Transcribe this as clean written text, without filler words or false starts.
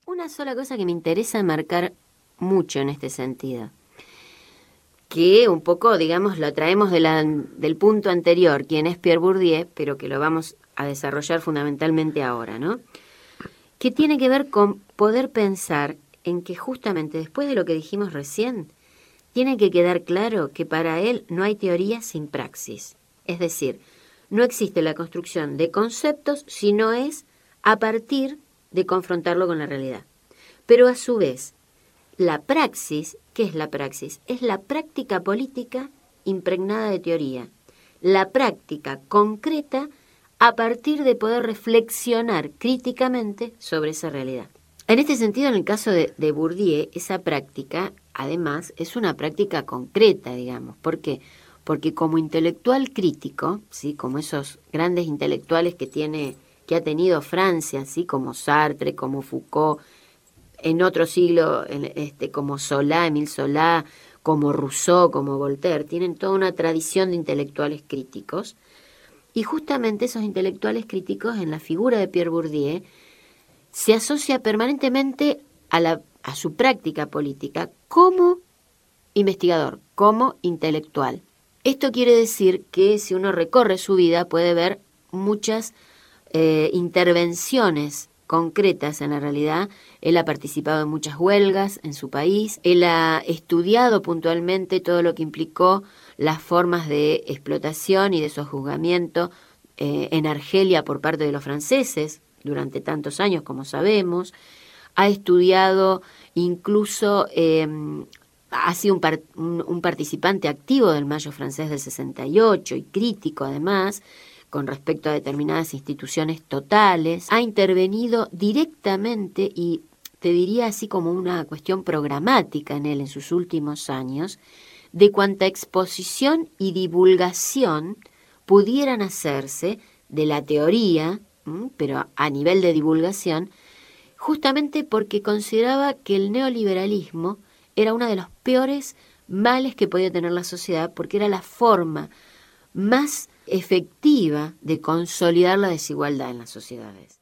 una sola cosa que me interesa marcar mucho en este sentido, que un poco, digamos, lo traemos del punto anterior, quien es Pierre Bourdieu, pero que lo vamos a desarrollar fundamentalmente ahora, ¿no? Que tiene que ver con poder pensar en que justamente después de lo que dijimos recién, tiene que quedar claro que para él no hay teoría sin praxis. Es decir, no existe la construcción de conceptos si no es a partir de confrontarlo con la realidad. Pero a su vez, la praxis, ¿qué es la praxis? Es la práctica política impregnada de teoría. La práctica concreta a partir de poder reflexionar críticamente sobre esa realidad. En este sentido, en el caso de Bourdieu, esa práctica, además, es una práctica concreta, digamos. ¿Por qué? Porque como intelectual crítico, ¿sí?, como esos grandes intelectuales que ha tenido Francia, ¿sí?, como Sartre, como Foucault, en otro siglo, como Zola, Émile Zola, como Rousseau, como Voltaire, tienen toda una tradición de intelectuales críticos. Y justamente esos intelectuales críticos, en la figura de Pierre Bourdieu, se asocia permanentemente a su práctica política como investigador, como intelectual. Esto quiere decir que si uno recorre su vida puede ver muchas intervenciones concretas en la realidad. Él ha participado en muchas huelgas en su país, él ha estudiado puntualmente todo lo que implicó las formas de explotación y de sojuzgamiento en Argelia por parte de los franceses durante tantos años, como sabemos. Ha estudiado incluso, ha sido un participante activo del Mayo francés del 68 y crítico además, con respecto a determinadas instituciones totales. Ha intervenido directamente y te diría así como una cuestión programática en él en sus últimos años, de cuanta exposición y divulgación pudieran hacerse de la teoría, pero a nivel de divulgación, justamente porque consideraba que el neoliberalismo era uno de los peores males que podía tener la sociedad, porque era la forma más efectiva de consolidar la desigualdad en las sociedades.